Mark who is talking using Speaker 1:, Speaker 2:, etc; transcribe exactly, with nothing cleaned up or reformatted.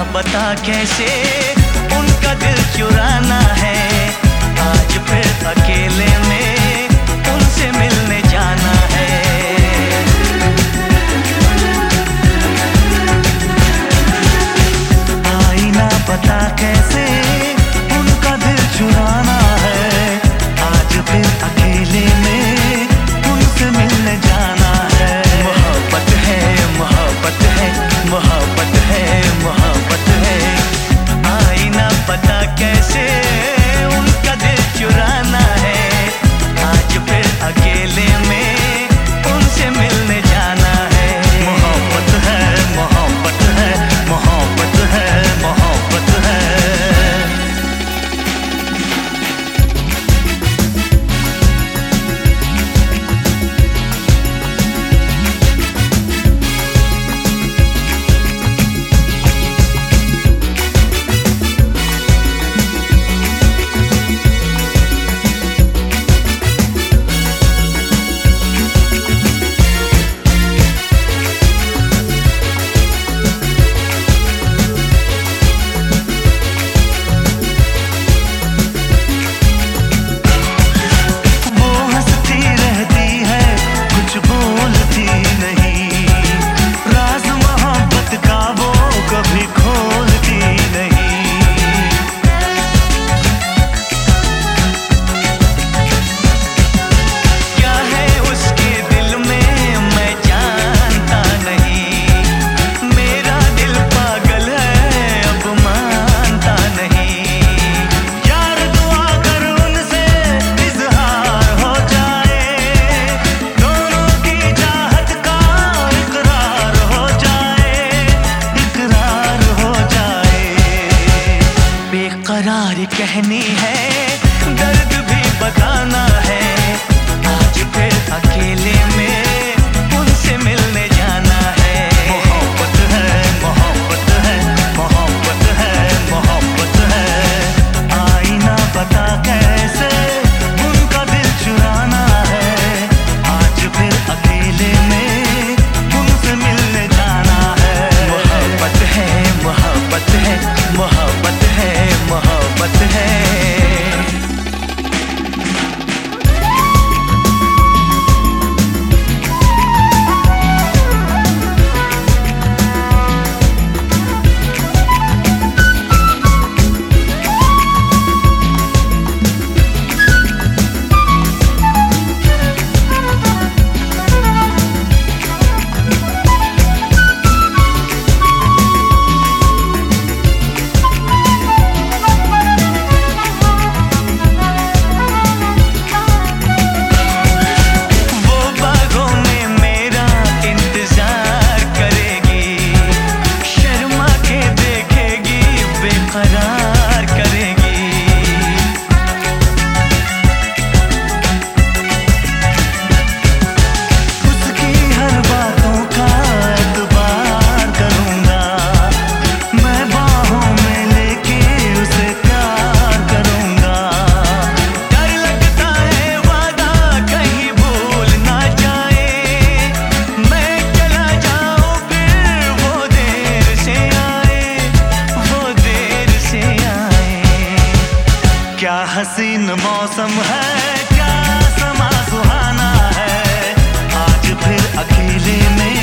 Speaker 1: बता कैसे उनका दिल चुराना है। आज फिर अकेले में उनसे मिलने जाना है। आई ना पता कैसे उनका दिल चुराना है। आज फिर अकेले में उनसे मिलने जाना है। मोहब्बत है मोहब्बत है मोहब्बत है मोहब्बत है। आई ना पता कैसे उनका दिल चुराना है। आज फिर अकेले में उनसे मिलने जाना है। मोहब्बत है मोहब्बत है मोहब्बत है मोहब्बत है। बेकरार कहनी है, दर्द भी बताना है। आज फिर अकेले में उनसे मिलने जाना है। मोहब्बत है मोहब्बत है मोहब्बत है मोहब्बत है। आई ना पता कैसे उनका दिल चुराना है। आज फिर अकेले में उनसे मिलने जाना है। मोहब्बत है मोहब्बत है मोहब्बत है मोहब्बत है। क्या हसीन मौसम है, क्या समा सुहाना है। आज फिर अकेले में